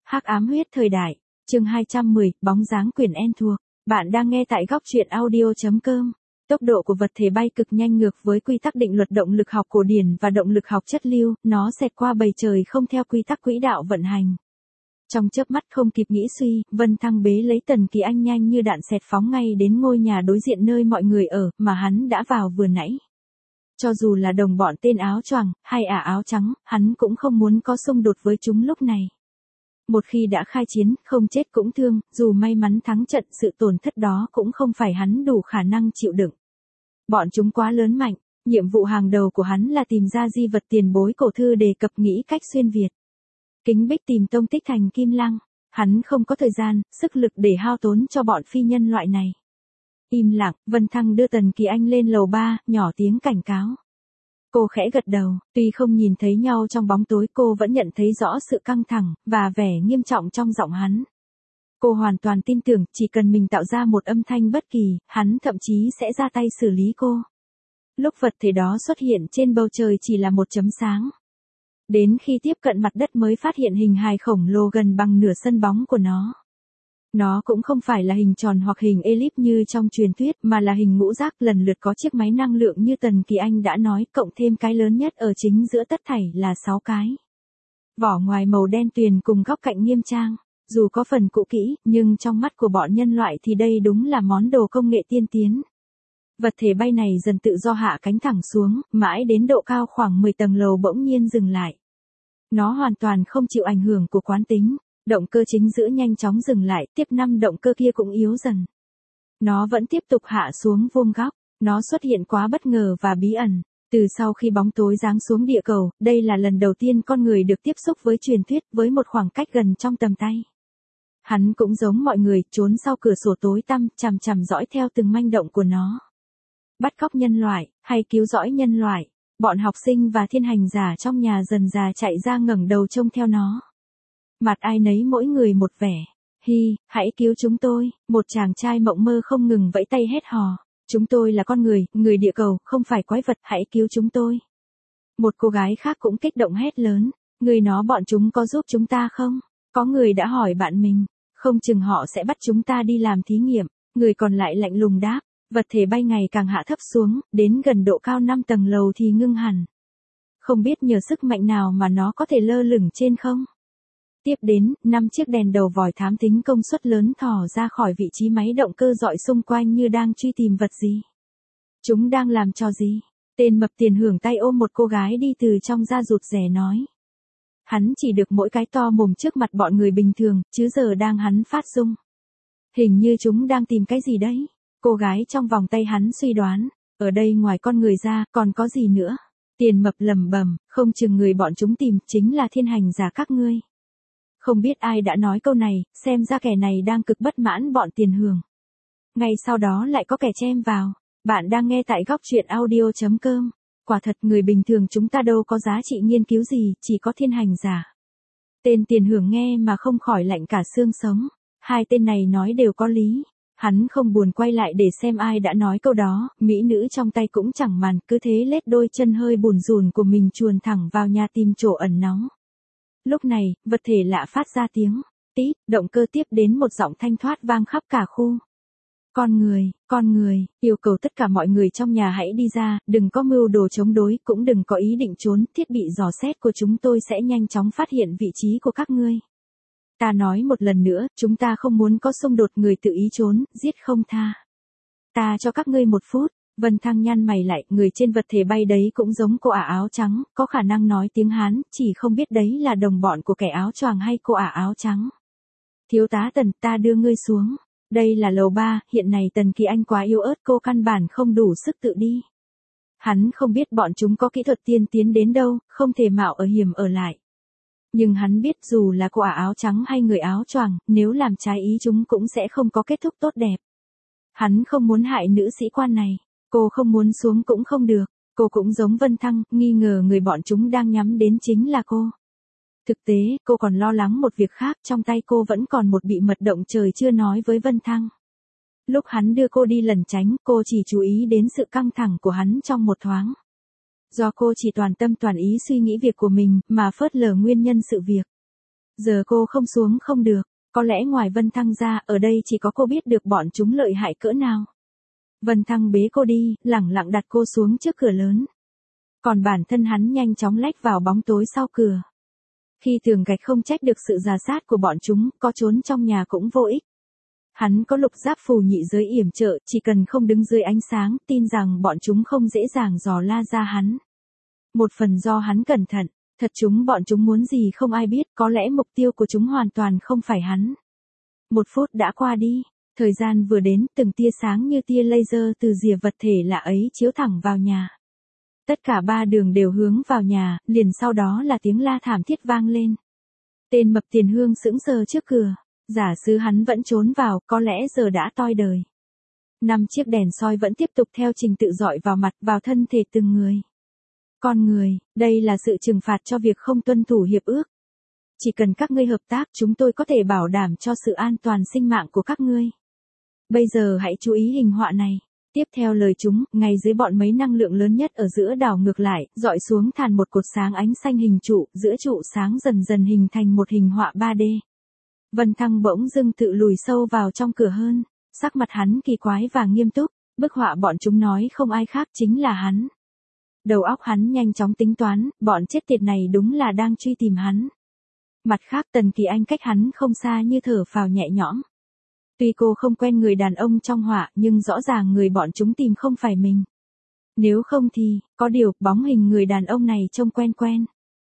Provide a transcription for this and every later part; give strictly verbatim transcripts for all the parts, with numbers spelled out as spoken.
Hắc ám huyết thời đại, chương hai trăm mười, bóng dáng quyển en thuộc. Bạn đang nghe tại góc truyện audio chấm com. Tốc độ của vật thể bay cực nhanh ngược với quy tắc định luật động lực học cổ điển và động lực học chất lưu, nó xẹt qua bầu trời không theo quy tắc quỹ đạo vận hành. Trong chớp mắt không kịp nghĩ suy, Vân Thăng bế lấy Tần Kỳ Anh nhanh như đạn xẹt phóng ngay đến ngôi nhà đối diện nơi mọi người ở, mà hắn đã vào vừa nãy. Cho dù là đồng bọn tên áo choàng, hay ả áo trắng, hắn cũng không muốn có xung đột với chúng lúc này. Một khi đã khai chiến, không chết cũng thương, dù may mắn thắng trận, sự tổn thất đó cũng không phải hắn đủ khả năng chịu đựng. Bọn chúng quá lớn mạnh, nhiệm vụ hàng đầu của hắn là tìm ra di vật tiền bối cổ thư đề cập nghĩ cách xuyên Việt. Kính Bích tìm tông tích thành Kim Lăng, hắn không có thời gian, sức lực để hao tốn cho bọn phi nhân loại này. Im lặng, Vân Thăng đưa Tần Kỳ Anh lên lầu ba, nhỏ tiếng cảnh cáo. Cô khẽ gật đầu, tuy không nhìn thấy nhau trong bóng tối cô vẫn nhận thấy rõ sự căng thẳng, và vẻ nghiêm trọng trong giọng hắn. Cô hoàn toàn tin tưởng, chỉ cần mình tạo ra một âm thanh bất kỳ, hắn thậm chí sẽ ra tay xử lý cô. Lúc vật thể đó xuất hiện trên bầu trời chỉ là một chấm sáng. Đến khi tiếp cận mặt đất mới phát hiện hình hài khổng lồ gần bằng nửa sân bóng của nó. Nó cũng không phải là hình tròn hoặc hình elip như trong truyền thuyết, mà là hình ngũ giác, lần lượt có chiếc máy năng lượng như Tần Kỳ Anh đã nói, cộng thêm cái lớn nhất ở chính giữa tất thảy là sáu cái. Vỏ ngoài màu đen tuyền cùng góc cạnh nghiêm trang, dù có phần cũ kỹ, nhưng trong mắt của bọn nhân loại thì đây đúng là món đồ công nghệ tiên tiến. Vật thể bay này dần tự do hạ cánh thẳng xuống, mãi đến độ cao khoảng mười tầng lầu bỗng nhiên dừng lại. Nó hoàn toàn không chịu ảnh hưởng của quán tính. Động cơ chính giữa nhanh chóng dừng lại, tiếp năm động cơ kia cũng yếu dần. Nó vẫn tiếp tục hạ xuống vuông góc, nó xuất hiện quá bất ngờ và bí ẩn. Từ sau khi bóng tối giáng xuống địa cầu, đây là lần đầu tiên con người được tiếp xúc với truyền thuyết với một khoảng cách gần trong tầm tay. Hắn cũng giống mọi người, trốn sau cửa sổ tối tăm, chằm chằm dõi theo từng manh động của nó. Bắt cóc nhân loại, hay cứu rỗi nhân loại, bọn học sinh và thiên hành giả trong nhà dần già chạy ra ngẩng đầu trông theo nó. Mặt ai nấy mỗi người một vẻ. Hi, hãy cứu chúng tôi, một chàng trai mộng mơ không ngừng vẫy tay hét hò. Chúng tôi là con người, người địa cầu, không phải quái vật, hãy cứu chúng tôi. Một cô gái khác cũng kích động hét lớn. Người nó bọn chúng có giúp chúng ta không? Có người đã hỏi bạn mình. Không chừng họ sẽ bắt chúng ta đi làm thí nghiệm. Người còn lại lạnh lùng đáp. Vật thể bay ngày càng hạ thấp xuống, đến gần độ cao năm tầng lầu thì ngưng hẳn. Không biết nhờ sức mạnh nào mà nó có thể lơ lửng trên không? Tiếp đến, năm chiếc đèn đầu vòi thám tính công suất lớn thò ra khỏi vị trí máy động cơ dọi xung quanh như đang truy tìm vật gì. Chúng đang làm trò gì? Tên mập tiền hưởng tay ôm một cô gái đi từ trong ra rụt rè nói. Hắn chỉ được mỗi cái to mồm trước mặt bọn người bình thường, chứ giờ đang hắn phát rung. Hình như chúng đang tìm cái gì đấy? Cô gái trong vòng tay hắn suy đoán. Ở đây ngoài con người ra, còn có gì nữa? Tiền mập lầm bầm, không chừng người bọn chúng tìm chính là thiên hành giả các ngươi. Không biết ai đã nói câu này, xem ra kẻ này đang cực bất mãn bọn tiền hưởng. Ngay sau đó lại có kẻ chen vào. Bạn đang nghe tại góc truyện audio chấm com. Quả thật người bình thường chúng ta đâu có giá trị nghiên cứu gì, chỉ có thiên hành giả. Tên tiền hưởng nghe mà không khỏi lạnh cả xương sống. Hai tên này nói đều có lý. Hắn không buồn quay lại để xem ai đã nói câu đó, mỹ nữ trong tay cũng chẳng màn, cứ thế lết đôi chân hơi bùn rùn của mình chuồn thẳng vào nhà tìm chỗ ẩn náu. Lúc này, vật thể lạ phát ra tiếng, tít, động cơ tiếp đến một giọng thanh thoát vang khắp cả khu. Con người, con người, yêu cầu tất cả mọi người trong nhà hãy đi ra, đừng có mưu đồ chống đối, cũng đừng có ý định trốn, thiết bị dò xét của chúng tôi sẽ nhanh chóng phát hiện vị trí của các ngươi. Ta nói một lần nữa, chúng ta không muốn có xung đột, người tự ý trốn, giết không tha. Ta cho các ngươi một phút. Vân Thăng nhăn mày lại, người trên vật thể bay đấy cũng giống cô ả áo trắng, có khả năng nói tiếng Hán, chỉ không biết đấy là đồng bọn của kẻ áo choàng hay cô ả áo trắng. Thiếu tá Tần, ta đưa ngươi xuống. Đây là lầu ba, hiện nay Tần Kỳ Anh quá yếu ớt, cô căn bản không đủ sức tự đi. Hắn không biết bọn chúng có kỹ thuật tiên tiến đến đâu, không thể mạo ở hiểm ở lại. Nhưng hắn biết dù là cô ả áo trắng hay người áo choàng, nếu làm trái ý chúng cũng sẽ không có kết thúc tốt đẹp. Hắn không muốn hại nữ sĩ quan này. Cô không muốn xuống cũng không được, cô cũng giống Vân Thăng, nghi ngờ người bọn chúng đang nhắm đến chính là cô. Thực tế, cô còn lo lắng một việc khác, trong tay cô vẫn còn một bị mật động trời chưa nói với Vân Thăng. Lúc hắn đưa cô đi lẩn tránh, cô chỉ chú ý đến sự căng thẳng của hắn trong một thoáng. Do cô chỉ toàn tâm toàn ý suy nghĩ việc của mình, mà phớt lờ nguyên nhân sự việc. Giờ cô không xuống không được, có lẽ ngoài Vân Thăng ra, ở đây chỉ có cô biết được bọn chúng lợi hại cỡ nào. Vân Thăng bế cô đi, lẳng lặng đặt cô xuống trước cửa lớn. Còn bản thân hắn nhanh chóng lách vào bóng tối sau cửa. Khi tường gạch không trách được sự rà sát của bọn chúng, có trốn trong nhà cũng vô ích. Hắn có lục giáp phù nhị giới yểm trợ, chỉ cần không đứng dưới ánh sáng, tin rằng bọn chúng không dễ dàng dò la ra hắn. Một phần do hắn cẩn thận, thật chúng bọn chúng muốn gì không ai biết, có lẽ mục tiêu của chúng hoàn toàn không phải hắn. Một phút đã qua đi, thời gian vừa đến, từng tia sáng như tia laser từ rìa vật thể lạ ấy chiếu thẳng vào nhà. Tất cả ba đường đều hướng vào nhà, liền sau đó là tiếng la thảm thiết vang lên. Tên mập tiền hương sững sờ trước cửa, giả sử hắn vẫn trốn vào, có lẽ giờ đã toi đời. Năm chiếc đèn soi vẫn tiếp tục theo trình tự dọi vào mặt, vào thân thể từng người. Con người, đây là sự trừng phạt cho việc không tuân thủ hiệp ước. Chỉ cần các ngươi hợp tác, chúng tôi có thể bảo đảm cho sự an toàn sinh mạng của các ngươi. Bây giờ hãy chú ý hình họa này. Tiếp theo lời chúng, ngay dưới bọn mấy năng lượng lớn nhất ở giữa đảo ngược lại, dọi xuống thàn một cột sáng ánh xanh hình trụ, giữa trụ sáng dần dần hình thành một hình họa ba D. Vân Thăng bỗng dưng tự lùi sâu vào trong cửa hơn, sắc mặt hắn kỳ quái và nghiêm túc, bức họa bọn chúng nói không ai khác chính là hắn. Đầu óc hắn nhanh chóng tính toán, bọn chết tiệt này đúng là đang truy tìm hắn. Mặt khác Tần Kỳ Anh cách hắn không xa như thở phào nhẹ nhõm. Tuy cô không quen người đàn ông trong họa, nhưng rõ ràng người bọn chúng tìm không phải mình. Nếu không thì, có điều, bóng hình người đàn ông này trông quen quen.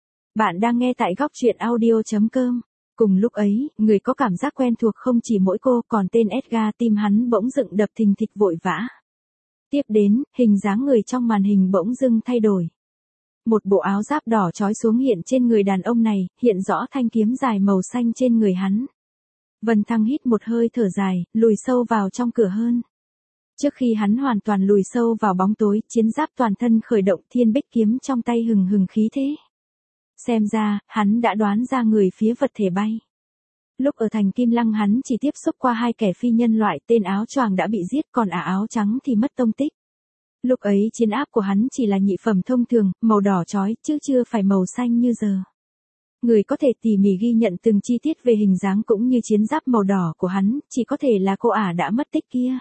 Bạn đang nghe tại góc truyện audio chấm com. Cùng lúc ấy, người có cảm giác quen thuộc không chỉ mỗi cô, còn tên Edgar, tim hắn bỗng dựng đập thình thịch vội vã. Tiếp đến, hình dáng người trong màn hình bỗng dưng thay đổi. Một bộ áo giáp đỏ trói xuống hiện trên người đàn ông này, hiện rõ thanh kiếm dài màu xanh trên người hắn. Vân Thăng hít một hơi thở dài, lùi sâu vào trong cửa hơn. Trước khi hắn hoàn toàn lùi sâu vào bóng tối, chiến giáp toàn thân khởi động, thiên bích kiếm trong tay hừng hừng khí thế. Xem ra, hắn đã đoán ra người phía vật thể bay. Lúc ở thành Kim Lăng hắn chỉ tiếp xúc qua hai kẻ phi nhân loại, tên áo choàng đã bị giết, còn ả áo trắng thì mất tông tích. Lúc ấy chiến áp của hắn chỉ là nhị phẩm thông thường, màu đỏ chói, chứ chưa phải màu xanh như giờ. Người có thể tỉ mỉ ghi nhận từng chi tiết về hình dáng cũng như chiến giáp màu đỏ của hắn, chỉ có thể là cô ả đã mất tích kia.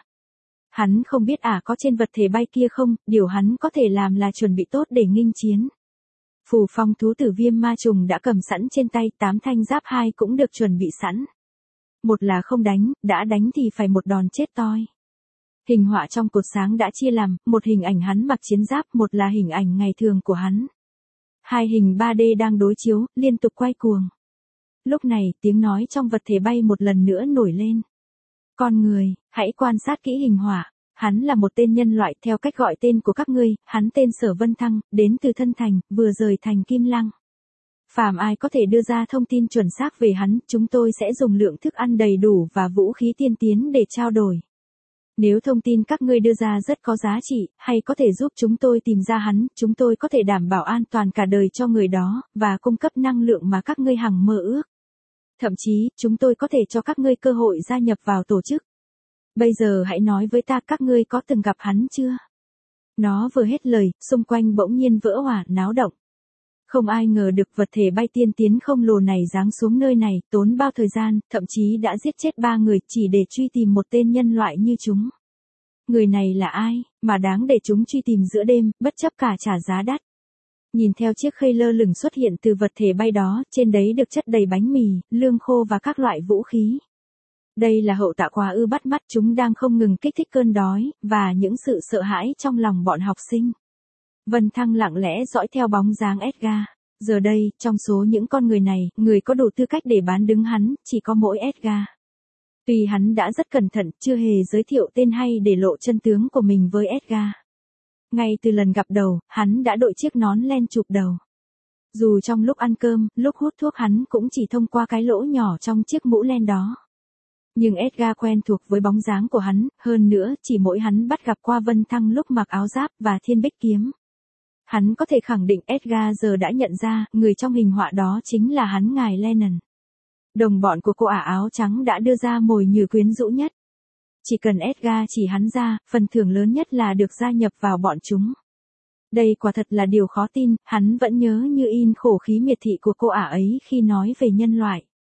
Hắn không biết ả có trên vật thể bay kia không, điều hắn có thể làm là chuẩn bị tốt để nghênh chiến. Phù phong thú tử viêm ma trùng đã cầm sẵn trên tay, tám thanh giáp hai cũng được chuẩn bị sẵn. Một là không đánh, đã đánh thì phải một đòn chết toi. Hình họa trong cột sáng đã chia làm, một hình ảnh hắn mặc chiến giáp, một là hình ảnh ngày thường của hắn. Hai hình ba D đang đối chiếu, liên tục quay cuồng. Lúc này, tiếng nói trong vật thể bay một lần nữa nổi lên. Con người, hãy quan sát kỹ hình họa. Hắn là một tên nhân loại, theo cách gọi tên của các ngươi, hắn tên Sở Vân Thăng, đến từ Thân Thành, vừa rời thành Kim Lăng. Phàm ai có thể đưa ra thông tin chuẩn xác về hắn, chúng tôi sẽ dùng lượng thức ăn đầy đủ và vũ khí tiên tiến để trao đổi. Nếu thông tin các ngươi đưa ra rất có giá trị, hay có thể giúp chúng tôi tìm ra hắn, chúng tôi có thể đảm bảo an toàn cả đời cho người đó, và cung cấp năng lượng mà các ngươi hằng mơ ước. Thậm chí, chúng tôi có thể cho các ngươi cơ hội gia nhập vào tổ chức. Bây giờ hãy nói với ta các ngươi có từng gặp hắn chưa? Nó vừa hết lời, xung quanh bỗng nhiên vỡ òa, náo động. Không ai ngờ được vật thể bay tiên tiến không lồ này giáng xuống nơi này, tốn bao thời gian, thậm chí đã giết chết ba người chỉ để truy tìm một tên nhân loại như chúng. Người này là ai, mà đáng để chúng truy tìm giữa đêm, bất chấp cả trả giá đắt. Nhìn theo chiếc khay lơ lửng xuất hiện từ vật thể bay đó, trên đấy được chất đầy bánh mì, lương khô và các loại vũ khí. Đây là hậu tạ quà ư bắt mắt, chúng đang không ngừng kích thích cơn đói, và những sự sợ hãi trong lòng bọn học sinh. Vân Thăng lặng lẽ dõi theo bóng dáng Edgar. Giờ đây, trong số những con người này, người có đủ tư cách để bán đứng hắn, chỉ có mỗi Edgar. Tuy hắn đã rất cẩn thận, chưa hề giới thiệu tên hay để lộ chân tướng của mình với Edgar. Ngay từ lần gặp đầu, hắn đã đội chiếc nón len chụp đầu. Dù trong lúc ăn cơm, lúc hút thuốc hắn cũng chỉ thông qua cái lỗ nhỏ trong chiếc mũ len đó. Nhưng Edgar quen thuộc với bóng dáng của hắn, hơn nữa, chỉ mỗi hắn bắt gặp qua Vân Thăng lúc mặc áo giáp và thiên bích kiếm. Hắn có thể khẳng định Edgar giờ đã nhận ra, người trong hình họa đó chính là hắn ngài Lennon. Đồng bọn của cô ả áo trắng đã đưa ra mồi nhử quyến rũ nhất. Chỉ cần Edgar chỉ hắn ra, phần thưởng lớn nhất là được gia nhập vào bọn chúng. Đây quả thật là điều khó tin, hắn vẫn nhớ như in khổ khí miệt thị của cô ả ấy khi nói về nhân loại.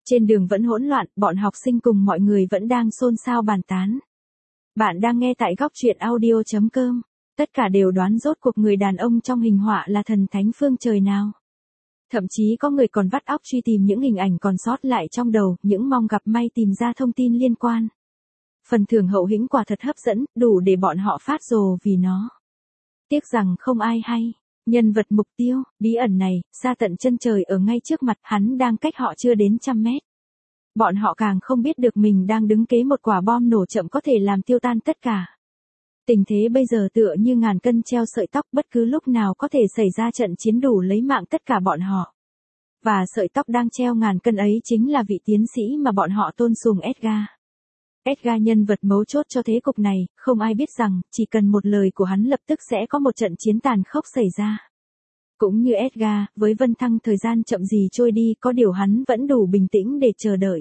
Trên đường vẫn hỗn loạn, bọn học sinh cùng mọi người vẫn đang xôn xao bàn tán. Bạn đang nghe tại góc truyện audio chấm com. Tất cả đều đoán rốt cuộc người đàn ông trong hình họa là thần thánh phương trời nào. Thậm chí có người còn vắt óc truy tìm những hình ảnh còn sót lại trong đầu, những mong gặp may tìm ra thông tin liên quan. Phần thưởng hậu hĩnh quả thật hấp dẫn, đủ để bọn họ phát rồ vì nó. Tiếc rằng không ai hay. Nhân vật mục tiêu, bí ẩn này, xa tận chân trời ở ngay trước mặt, hắn đang cách họ chưa đến trăm mét. Bọn họ càng không biết được mình đang đứng kế một quả bom nổ chậm có thể làm tiêu tan tất cả. Tình thế bây giờ tựa như ngàn cân treo sợi tóc, bất cứ lúc nào có thể xảy ra trận chiến đủ lấy mạng tất cả bọn họ. Và sợi tóc đang treo ngàn cân ấy chính là vị tiến sĩ mà bọn họ tôn sùng Edgar. Edgar nhân vật mấu chốt cho thế cục này, không ai biết rằng, chỉ cần một lời của hắn lập tức sẽ có một trận chiến tàn khốc xảy ra. Cũng như Edgar, với Vân Thăng thời gian chậm gì trôi đi, có điều hắn vẫn đủ bình tĩnh để chờ đợi.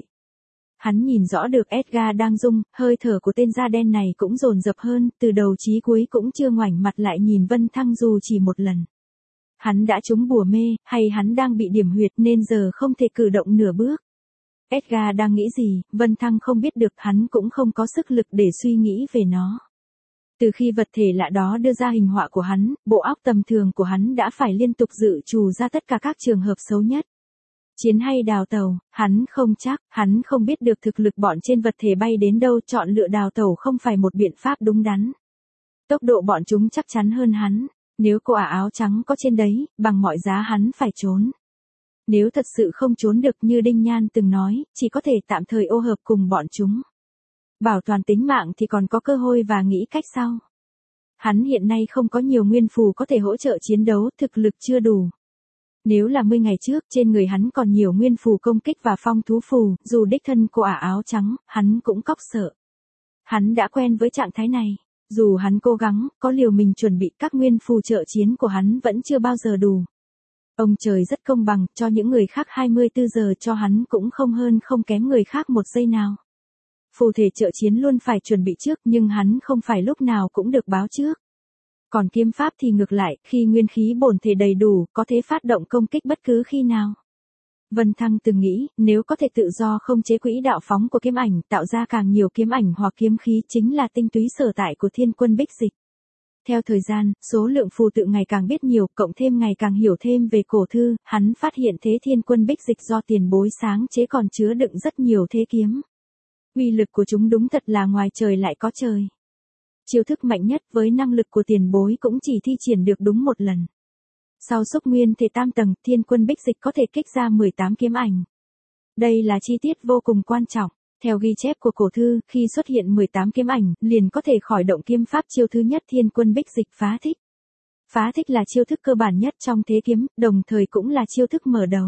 Hắn nhìn rõ được Edgar đang rung, hơi thở của tên da đen này cũng dồn dập hơn, từ đầu chí cuối cũng chưa ngoảnh mặt lại nhìn Vân Thăng dù chỉ một lần. Hắn đã trúng bùa mê, hay hắn đang bị điểm huyệt nên giờ không thể cử động nửa bước. Edgar đang nghĩ gì, Vân Thăng không biết được, hắn cũng không có sức lực để suy nghĩ về nó. Từ khi vật thể lạ đó đưa ra hình họa của hắn, bộ óc tầm thường của hắn đã phải liên tục dự trù ra tất cả các trường hợp xấu nhất. Chiến hay đào tàu, hắn không chắc, hắn không biết được thực lực bọn trên vật thể bay đến đâu, chọn lựa đào tàu không phải một biện pháp đúng đắn. Tốc độ bọn chúng chắc chắn hơn hắn, nếu cô ả áo trắng có trên đấy, bằng mọi giá hắn phải trốn. Nếu thật sự không trốn được như Đinh Nhan từng nói, chỉ có thể tạm thời ô hợp cùng bọn chúng. Bảo toàn tính mạng thì còn có cơ hội và nghĩ cách sau. Hắn hiện nay không có nhiều nguyên phù có thể hỗ trợ chiến đấu, thực lực chưa đủ. Nếu là mươi ngày trước, trên người hắn còn nhiều nguyên phù công kích và phong thú phù, dù đích thân cô ả áo trắng, hắn cũng cóc sợ. Hắn đã quen với trạng thái này. Dù hắn cố gắng, có liều mình chuẩn bị, các nguyên phù trợ chiến của hắn vẫn chưa bao giờ đủ. Ông trời rất công bằng, cho những người khác hai mươi tư giờ, cho hắn cũng không hơn không kém người khác một giây nào. Phù thể trợ chiến luôn phải chuẩn bị trước, nhưng hắn không phải lúc nào cũng được báo trước. Còn kiếm pháp thì ngược lại, khi nguyên khí bổn thể đầy đủ, có thể phát động công kích bất cứ khi nào. Vân Thăng từng nghĩ, nếu có thể tự do không chế quỹ đạo phóng của kiếm ảnh, tạo ra càng nhiều kiếm ảnh hoặc kiếm khí chính là tinh túy sở tại của Thiên Quân Bích Dịch. Theo thời gian, số lượng phù tự ngày càng biết nhiều, cộng thêm ngày càng hiểu thêm về cổ thư, hắn phát hiện thế Thiên Quân Bích Dịch do tiền bối sáng chế còn chứa đựng rất nhiều thế kiếm. Uy lực của chúng đúng thật là ngoài trời lại có trời. Chiêu thức mạnh nhất với năng lực của tiền bối cũng chỉ thi triển được đúng một lần. Sau xúc nguyên thể tam tầng, Thiên Quân Bích Dịch có thể kích ra mười tám kiếm ảnh. Đây là chi tiết vô cùng quan trọng. Theo ghi chép của cổ thư, khi xuất hiện mười tám kiếm ảnh, liền có thể khởi động kiếm pháp chiêu thứ nhất Thiên Quân Bích Dịch phá thích. Phá thích là chiêu thức cơ bản nhất trong thế kiếm, đồng thời cũng là chiêu thức mở đầu.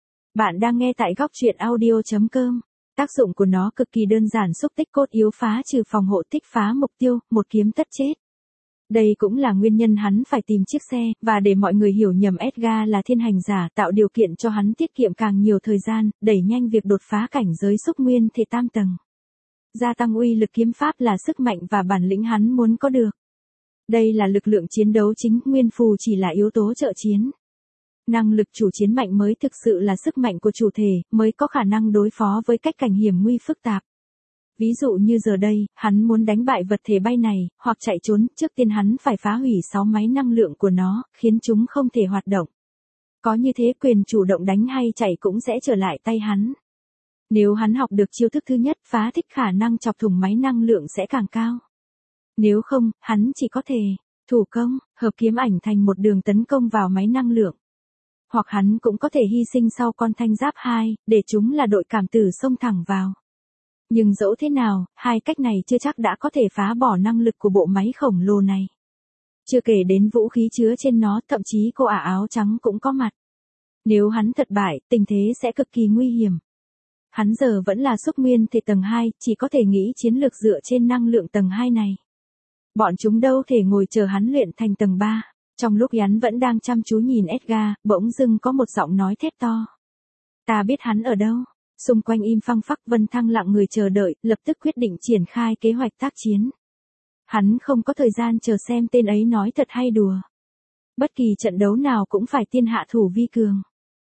Bạn đang nghe tại góc truyện audio chấm com. Tác dụng của nó cực kỳ đơn giản, xúc tích cốt yếu, phá trừ phòng hộ, tích phá mục tiêu, một kiếm tất chết. Đây cũng là nguyên nhân hắn phải tìm chiếc xe, và để mọi người hiểu nhầm Edgar là thiên hành giả, tạo điều kiện cho hắn tiết kiệm càng nhiều thời gian, đẩy nhanh việc đột phá cảnh giới xúc nguyên thể tam tầng. Gia tăng uy lực kiếm pháp là sức mạnh và bản lĩnh hắn muốn có được. Đây là lực lượng chiến đấu chính, nguyên phù chỉ là yếu tố trợ chiến. Năng lực chủ chiến mạnh mới thực sự là sức mạnh của chủ thể, mới có khả năng đối phó với cách cảnh hiểm nguy phức tạp. Ví dụ như giờ đây, hắn muốn đánh bại vật thể bay này, hoặc chạy trốn, trước tiên hắn phải phá hủy sáu máy năng lượng của nó, khiến chúng không thể hoạt động. Có như thế quyền chủ động đánh hay chạy cũng sẽ trở lại tay hắn. Nếu hắn học được chiêu thức thứ nhất, phá thích, khả năng chọc thủng máy năng lượng sẽ càng cao. Nếu không, hắn chỉ có thể thủ công, hợp kiếm ảnh thành một đường tấn công vào máy năng lượng. Hoặc hắn cũng có thể hy sinh sau con thanh giáp hai, để chúng là đội cảm tử xông thẳng vào. Nhưng dẫu thế nào, hai cách này chưa chắc đã có thể phá bỏ năng lực của bộ máy khổng lồ này. Chưa kể đến vũ khí chứa trên nó, thậm chí cô ả áo trắng cũng có mặt. Nếu hắn thất bại, tình thế sẽ cực kỳ nguy hiểm. Hắn giờ vẫn là xúc nguyên thể tầng hai, chỉ có thể nghĩ chiến lược dựa trên năng lượng tầng hai này. Bọn chúng đâu thể ngồi chờ hắn luyện thành tầng ba. Trong lúc hắn vẫn đang chăm chú nhìn Edgar, bỗng dưng có một giọng nói thét to. Ta biết hắn ở đâu. Xung quanh im phăng phắc, Vân Thăng lặng người chờ đợi, lập tức quyết định triển khai kế hoạch tác chiến. Hắn không có thời gian chờ xem tên ấy nói thật hay đùa. Bất kỳ trận đấu nào cũng phải tiên hạ thủ vi cường.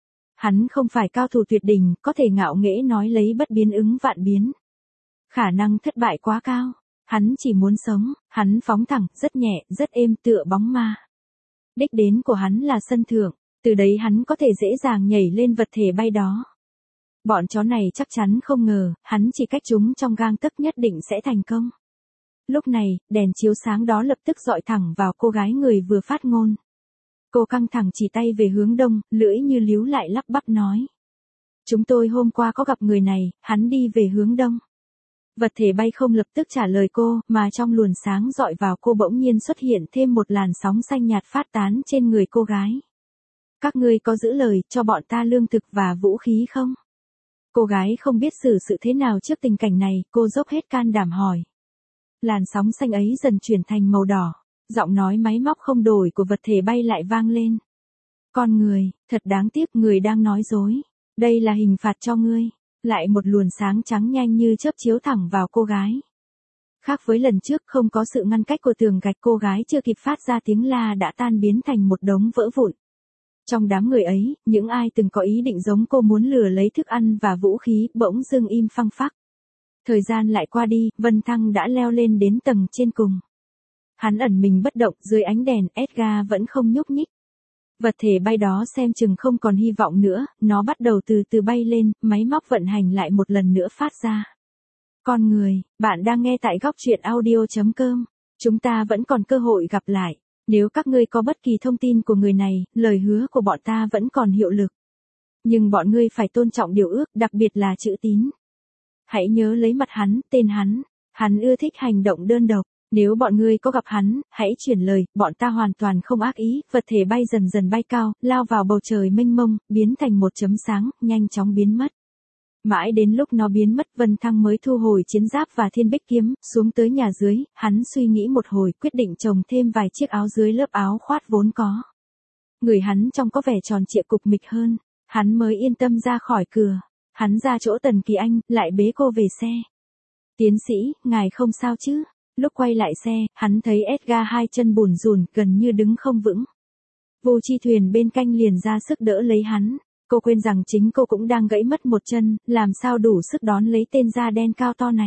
Hắn không phải cao thủ tuyệt đỉnh, có thể ngạo nghễ nói lấy bất biến ứng vạn biến. Khả năng thất bại quá cao. Hắn chỉ muốn sống, hắn phóng thẳng, rất nhẹ, rất êm tựa bóng ma. Đích đến của hắn là sân thượng, từ đấy hắn có thể dễ dàng nhảy lên vật thể bay đó. Bọn chó này chắc chắn không ngờ, hắn chỉ cách chúng trong gang tấc nhất định sẽ thành công. Lúc này, đèn chiếu sáng đó lập tức dọi thẳng vào cô gái người vừa phát ngôn. Cô căng thẳng chỉ tay về hướng đông, lưỡi như líu lại lắp bắp nói. Chúng tôi hôm qua có gặp người này, hắn đi về hướng đông. Vật thể bay không lập tức trả lời cô, mà trong luồng sáng dọi vào cô bỗng nhiên xuất hiện thêm một làn sóng xanh nhạt phát tán trên người cô gái. Các ngươi có giữ lời cho bọn ta lương thực và vũ khí không? Cô gái không biết xử sự thế nào trước tình cảnh này, cô dốc hết can đảm hỏi. Làn sóng xanh ấy dần chuyển thành màu đỏ, giọng nói máy móc không đổi của vật thể bay lại vang lên. Con người, thật đáng tiếc người đang nói dối. Đây là hình phạt cho ngươi. Lại một luồng sáng trắng nhanh như chớp chiếu thẳng vào cô gái. Khác với lần trước không có sự ngăn cách của tường gạch, cô gái chưa kịp phát ra tiếng la đã tan biến thành một đống vỡ vụn. Trong đám người ấy, những ai từng có ý định giống cô muốn lừa lấy thức ăn và vũ khí bỗng dưng im phăng phắc. Thời gian lại qua đi, Vân Thăng đã leo lên đến tầng trên cùng. Hắn ẩn mình bất động dưới ánh đèn, Edgar vẫn không nhúc nhích. Vật thể bay đó xem chừng không còn hy vọng nữa, nó bắt đầu từ từ bay lên, máy móc vận hành lại một lần nữa phát ra. Con người, bạn đang nghe tại góc truyện audio chấm com. Chúng ta vẫn còn cơ hội gặp lại. Nếu các ngươi có bất kỳ thông tin của người này, lời hứa của bọn ta vẫn còn hiệu lực. Nhưng bọn ngươi phải tôn trọng điều ước, đặc biệt là chữ tín. Hãy nhớ lấy mặt hắn, tên hắn. Hắn ưa thích hành động đơn độc. Nếu bọn ngươi có gặp hắn, hãy chuyển lời, bọn ta hoàn toàn không ác ý. Vật thể bay dần dần bay cao, lao vào bầu trời mênh mông, biến thành một chấm sáng, nhanh chóng biến mất. Mãi đến lúc nó biến mất, Vân Thăng mới thu hồi chiến giáp và thiên bích kiếm, xuống tới nhà dưới, hắn suy nghĩ một hồi, quyết định trồng thêm vài chiếc áo dưới lớp áo khoát vốn có. Người hắn trông có vẻ tròn trịa cục mịch hơn, hắn mới yên tâm ra khỏi cửa. Hắn ra chỗ Tần Kỳ Anh, lại bế cô về xe. Tiến sĩ, ngài không sao chứ? Lúc quay lại xe, hắn thấy Edgar hai chân bủn rủn, gần như đứng không vững. Vô Chi Thuyền bên cạnh liền ra sức đỡ lấy hắn. Cô quên rằng chính cô cũng đang gãy mất một chân, làm sao đủ sức đón lấy tên da đen cao to này.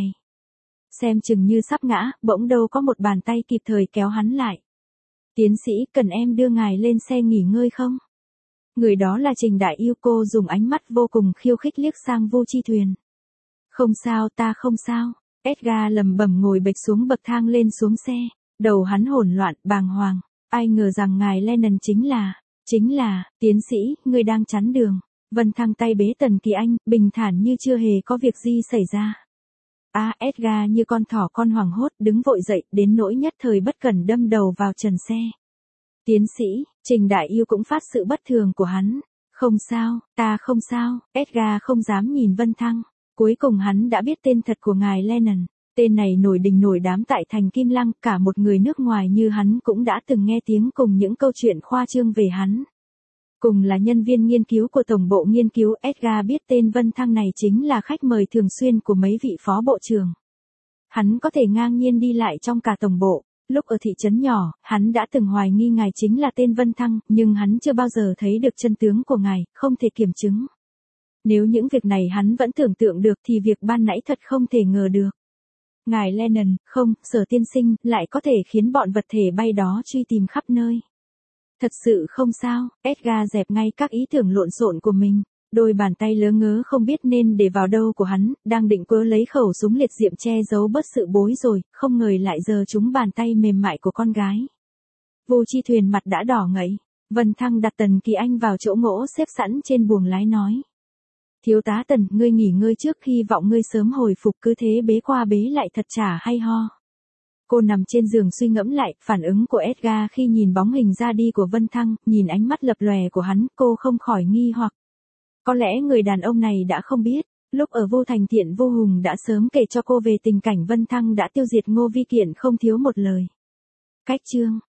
Xem chừng như sắp ngã, bỗng đâu có một bàn tay kịp thời kéo hắn lại. Tiến sĩ, cần em đưa ngài lên xe nghỉ ngơi không? Người đó là Trình Đại Yêu. Cô dùng ánh mắt vô cùng khiêu khích liếc sang Vô Chi Thuyền. Không sao, ta không sao. Edgar lầm bầm ngồi bệt xuống bậc thang lên xuống xe. Đầu hắn hỗn loạn, bàng hoàng. Ai ngờ rằng ngài Lennon chính là... Chính là, tiến sĩ, ngươi đang chắn đường. Vân Thăng tay bế Tần Kỳ Anh, bình thản như chưa hề có việc gì xảy ra. À, Edgar như con thỏ con hoảng hốt, đứng vội dậy, đến nỗi nhất thời bất cẩn đâm đầu vào trần xe. Tiến sĩ, Trình Đại Yêu cũng phát sự bất thường của hắn. Không sao, ta không sao. Edgar không dám nhìn Vân Thăng. Cuối cùng hắn đã biết tên thật của ngài Lennon. Tên này nổi đình nổi đám tại thành Kim Lăng, cả một người nước ngoài như hắn cũng đã từng nghe tiếng cùng những câu chuyện khoa trương về hắn. Cùng là nhân viên nghiên cứu của Tổng bộ Nghiên cứu, Edgar biết tên Vân Thăng này chính là khách mời thường xuyên của mấy vị phó bộ trưởng. Hắn có thể ngang nhiên đi lại trong cả tổng bộ. Lúc ở thị trấn nhỏ, hắn đã từng hoài nghi ngài chính là tên Vân Thăng, nhưng hắn chưa bao giờ thấy được chân tướng của ngài, không thể kiểm chứng. Nếu những việc này hắn vẫn tưởng tượng được thì việc ban nãy thật không thể ngờ được. Ngài Lennon, không, Sở tiên sinh, lại có thể khiến bọn vật thể bay đó truy tìm khắp nơi. Thật sự không sao, Edgar dẹp ngay các ý tưởng lộn xộn của mình. Đôi bàn tay lớ ngớ không biết nên để vào đâu của hắn, đang định quơ lấy khẩu súng liệt diệm che giấu bớt sự bối rồi, không ngờ lại giờ trúng bàn tay mềm mại của con gái. Vô Chi Thuyền mặt đã đỏ ngậy. Vân Thăng đặt Tần Kỳ Anh vào chỗ ngỗ xếp sẵn trên buồng lái nói. Thiếu tá Tần, ngươi nghỉ ngơi trước, khi vọng ngươi sớm hồi phục, cứ thế bế qua bế lại thật chả hay ho. Cô nằm trên giường suy ngẫm lại, phản ứng của Edgar khi nhìn bóng hình ra đi của Vân Thăng, nhìn ánh mắt lập lòe của hắn, cô không khỏi nghi hoặc. Có lẽ người đàn ông này đã không biết, lúc ở Vô Thành Thiện Vô Hùng đã sớm kể cho cô về tình cảnh Vân Thăng đã tiêu diệt Ngô Vi Kiện không thiếu một lời. Cách chương